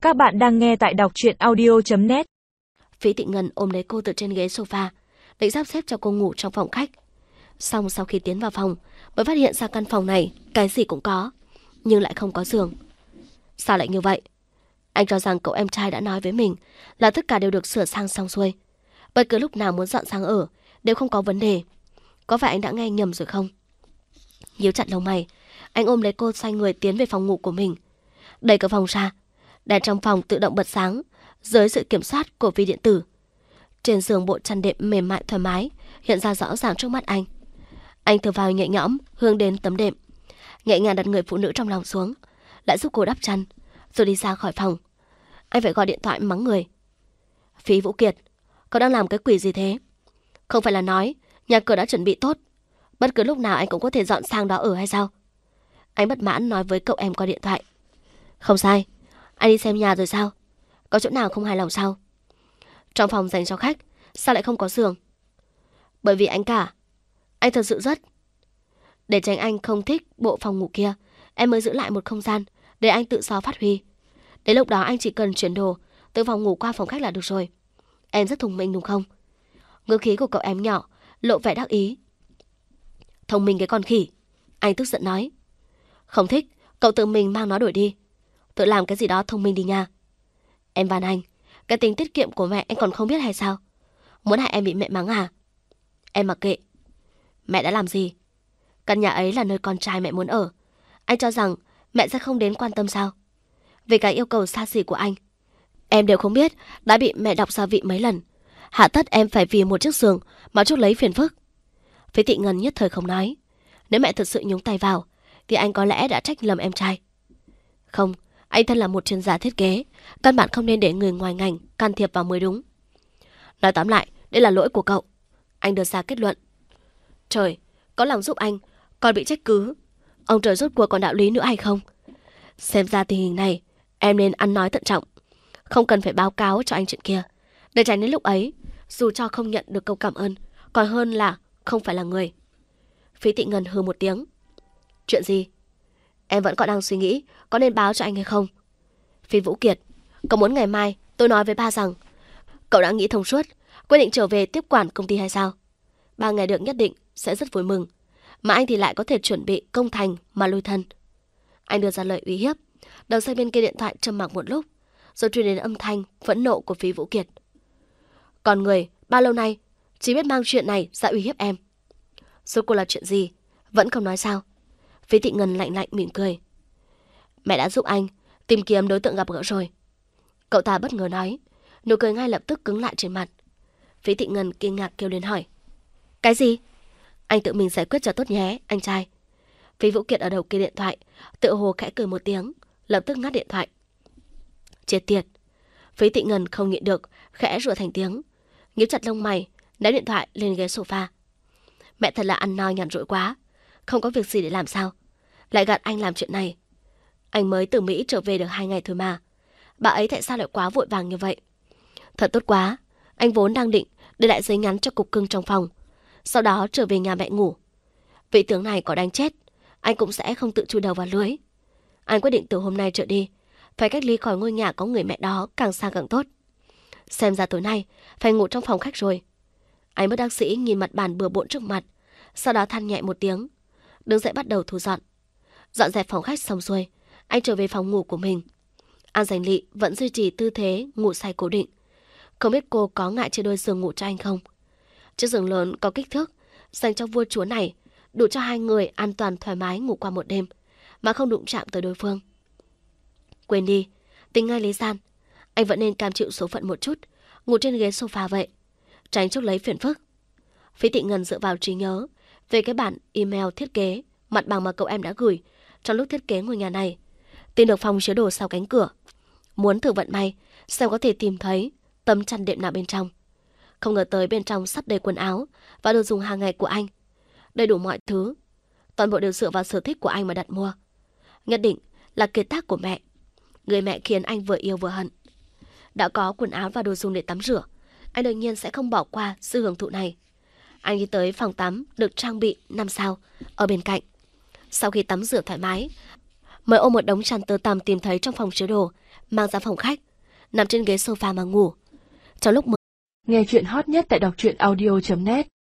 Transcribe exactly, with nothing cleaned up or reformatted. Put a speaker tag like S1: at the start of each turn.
S1: Các bạn đang nghe tại đọc truyện audio chấm net.
S2: Phí Tị Ngân ôm lấy cô từ trên ghế sofa, định sắp xếp cho cô ngủ trong phòng khách. Xong sau khi tiến vào phòng, mới phát hiện ra căn phòng này cái gì cũng có, nhưng lại không có giường. Sao lại như vậy? Anh cho rằng cậu em trai đã nói với mình là tất cả đều được sửa sang xong xuôi, bất cứ lúc nào muốn dọn sang ở đều không có vấn đề. Có phải anh đã nghe nhầm rồi không? Nhíu chặt lông mày, anh ôm lấy cô xoay người tiến về phòng ngủ của mình. Đẩy cửa phòng ra, đèn trong phòng tự động bật sáng dưới sự kiểm soát của vi điện tử. Trên giường bộ chăn đệm mềm mại thoải mái hiện ra rõ ràng trước mắt anh. Anh thở vào nhẹ nhõm hướng đến tấm đệm, nhẹ nhàng đặt người phụ nữ trong lòng xuống, lại giúp cô đắp chăn, rồi đi ra khỏi phòng. Anh phải gọi điện thoại mắng người. Phí Vũ Kiệt, cậu đang làm cái quỷ gì thế? Không phải là nói nhà cửa đã chuẩn bị tốt, bất cứ lúc nào anh cũng có thể dọn sang đó ở hay sao? Anh bất mãn nói với cậu em qua điện thoại. Không sai, anh đi xem nhà rồi sao? Có chỗ nào không hài lòng sao? Trong phòng dành cho khách, sao lại không có giường? Bởi vì anh cả, anh thật sự rất... Để tránh anh không thích bộ phòng ngủ kia, em mới giữ lại một không gian để anh tự do phát huy. Đến lúc đó anh chỉ cần chuyển đồ từ phòng ngủ qua phòng khách là được rồi. Em rất thông minh đúng không? Ngữ khí của cậu em nhỏ lộ vẻ đắc ý. Thông minh cái con khỉ, anh tức giận nói. Không thích, cậu tự mình mang nó đổi đi. Tự làm cái gì đó thông minh đi nha. Em van anh, cái tính tiết kiệm của mẹ anh còn không biết hay sao? Muốn hại em bị mẹ mắng à? Em mặc kệ. Mẹ đã làm gì? Căn nhà ấy là nơi con trai mẹ muốn ở. Anh cho rằng mẹ sẽ không đến quan tâm sao? Về cái yêu cầu xa xỉ của anh, em đều không biết đã bị mẹ đọc gia vị mấy lần. Hạ tất em phải vì một chiếc giường mà chuốc lấy phiền phức. Phí Tị Ngân nhất thời không nói. Nếu mẹ thật sự nhúng tay vào thì anh có lẽ đã trách lầm em trai. Không, anh thân là một chuyên gia thiết kế, căn bản không nên để người ngoài ngành can thiệp vào mới đúng. Nói tóm lại, đây là lỗi của cậu. Anh đưa ra kết luận. Trời, có lòng giúp anh, còn bị trách cứ. Ông trời rốt cuộc còn đạo lý nữa hay không? Xem ra tình hình này, em nên ăn nói thận trọng. Không cần phải báo cáo cho anh chuyện kia, để tránh đến lúc ấy, dù cho không nhận được câu cảm ơn, còn hơn là không phải là người. Phí Tị Ngân hừ một tiếng. Chuyện gì? Em vẫn còn đang suy nghĩ có nên báo cho anh hay không. Phí Vũ Kiệt, cậu muốn ngày mai tôi nói với ba rằng cậu đã nghĩ thông suốt, quyết định trở về tiếp quản công ty hay sao? Ba nghe được nhất định sẽ rất vui mừng, mà anh thì lại có thể chuẩn bị công thành mà lui thân. Anh đưa ra lời uy hiếp. Đầu dây bên kia điện thoại trầm mặc một lúc, rồi truyền đến âm thanh phẫn nộ của Phí Vũ Kiệt. Còn người bao lâu nay chỉ biết mang chuyện này ra uy hiếp em. Rốt cuộc là chuyện gì? Vẫn không nói sao? Phí Tị Ngân lạnh lạnh mỉm cười. Mẹ đã giúp anh tìm kiếm đối tượng gặp gỡ rồi. Cậu ta bất ngờ nói, nụ cười ngay lập tức cứng lại trên mặt. Phí Tị Ngân kinh ngạc kêu lên hỏi. Cái gì? Anh tự mình giải quyết cho tốt nhé, anh trai. Phí Vũ Kiệt ở đầu kia điện thoại tự hồ khẽ cười một tiếng, lập tức ngắt điện thoại. Chết tiệt. Phí Tị Ngân không nhịn được, khẽ rủa thành tiếng, nhíu chặt lông mày, ném điện thoại lên ghế sofa. Mẹ thật là ăn no nhàn rỗi quá, không có việc gì để làm sao, lại gạt anh làm chuyện này. Anh mới từ Mỹ trở về được hai ngày thôi mà, bà ấy tại sao lại quá vội vàng như vậy? Thật tốt quá, anh vốn đang định để lại giấy nhắn cho cục cưng trong phòng, sau đó trở về nhà mẹ ngủ. Vị tướng này có đánh chết, anh cũng sẽ không tự chui đầu vào lưới. Anh quyết định từ hôm nay trở đi phải cách ly khỏi ngôi nhà có người mẹ đó càng xa càng tốt. Xem ra tối nay phải ngủ trong phòng khách rồi. Anh bất đắc sĩ nhìn mặt bàn bừa bộn trước mặt, sau đó than nhẹ một tiếng, đứng dậy bắt đầu thu dọn. Dọn dẹp phòng khách xong xuôi, anh trở về phòng ngủ của mình. An Dành Lị vẫn duy trì tư thế ngủ say cố định. Không biết cô có ngại chia đôi giường ngủ cho anh không? Chiếc giường lớn có kích thước dành cho vua chúa này đủ cho hai người an toàn thoải mái ngủ qua một đêm mà không đụng chạm tới đối phương. Quên đi, tính ngay lý gian, anh vẫn nên cam chịu số phận một chút, ngủ trên ghế sofa vậy, tránh chuốc lấy phiền phức. Phí Tị Ngân dựa vào trí nhớ về cái bản email thiết kế mặt bằng mà cậu em đã gửi trong lúc thiết kế ngôi nhà này, tìm được phòng chứa đồ sau cánh cửa. Muốn thử vận may xem có thể tìm thấy tấm chăn đệm nào bên trong. Không ngờ tới bên trong sắp đầy quần áo và đồ dùng hàng ngày của anh, đầy đủ mọi thứ, toàn bộ đều dựa vào sở thích của anh mà đặt mua. Nhất định là kiệt tác của mẹ, người mẹ khiến anh vừa yêu vừa hận. Đã có quần áo và đồ dùng để tắm rửa, anh đương nhiên sẽ không bỏ qua sự hưởng thụ này. Anh đi tới phòng tắm được trang bị năm sao ở bên cạnh. Sau khi tắm rửa thoải mái, mới ôm một đống chăn tơ tằm tìm thấy trong phòng chứa đồ, mang ra phòng khách, nằm trên ghế sofa mà ngủ. Trong lúc mơ,
S1: Nghe chuyện hot nhất tại đọc truyện audio chấm net.